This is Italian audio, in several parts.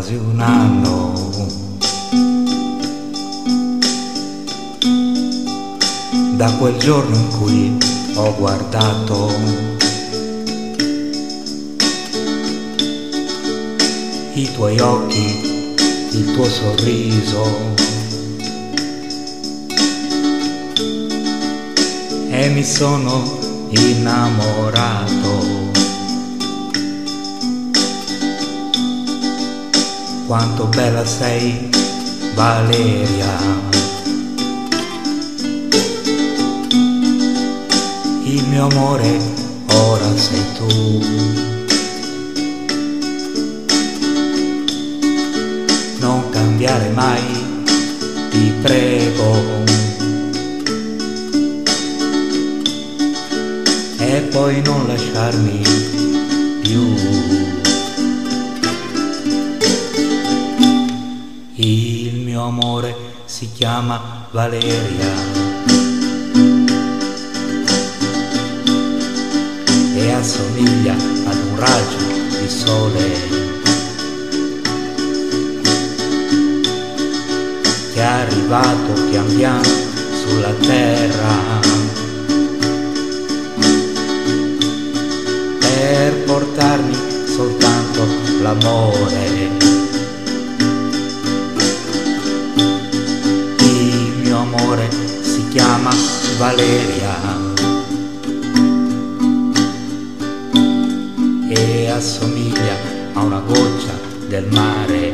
quasi un anno da quel giorno in cui ho guardato i tuoi occhi, il tuo sorriso, e mi sono innamorato. Quanto bella sei, Valeria, il mio amore ora sei tu. Non cambiare mai, ti prego, e poi non lasciarmi più. Il mio amore si chiama Valeria e assomiglia ad un raggio di sole che è arrivato pian piano sulla terra per portarmi soltanto l'amore. Si chiama Valeria e assomiglia a una goccia del mare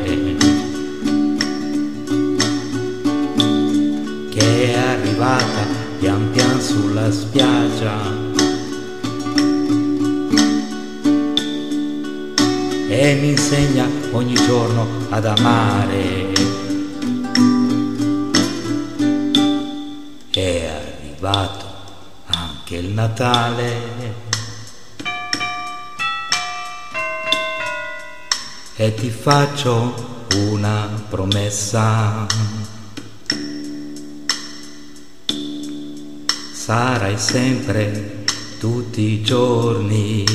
che è arrivata pian pian sulla spiaggia e mi insegna ogni giorno ad amare. È arrivato anche il Natale e ti faccio una promessa: sarai sempre tutti i giorni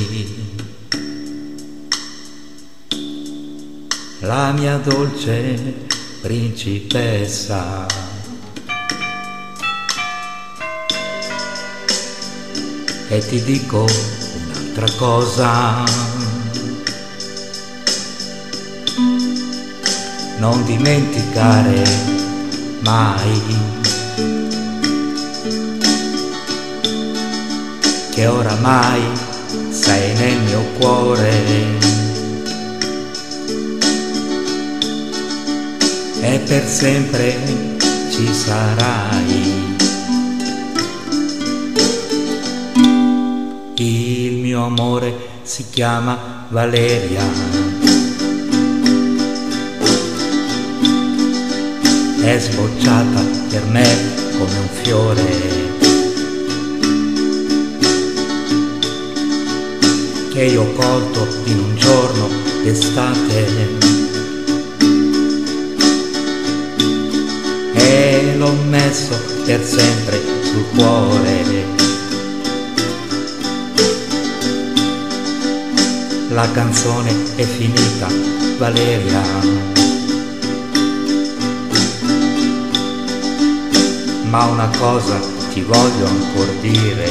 la mia dolce principessa. E ti dico un'altra cosa: non dimenticare mai che oramai sei nel mio cuore e per sempre ci sarai. Il mio amore si chiama Valeria, è sbocciata per me come un fiore, che io ho colto in un giorno d'estate e l'ho messo per sempre sul cuore. La canzone è finita, Valeria, ma una cosa ti voglio ancora dire: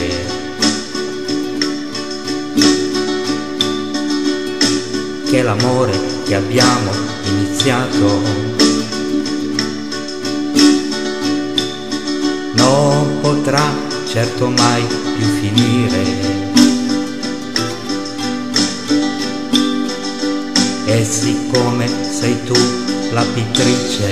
che l'amore che abbiamo iniziato non potrà certo mai più finire. E siccome sei tu la pittrice,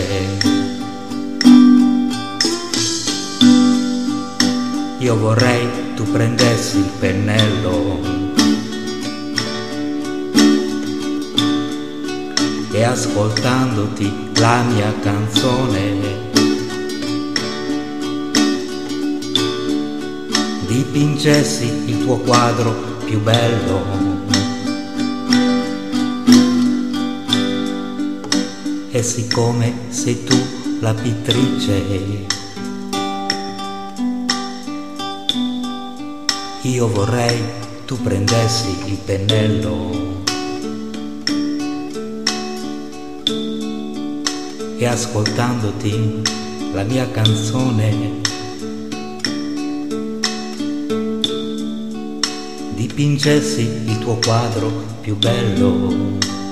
io vorrei tu prendessi il pennello e ascoltandoti la mia canzone dipingessi il tuo quadro più bello. E siccome sei tu la pittrice, io vorrei tu prendessi il pennello che ascoltandoti la mia canzone dipingessi il tuo quadro più bello.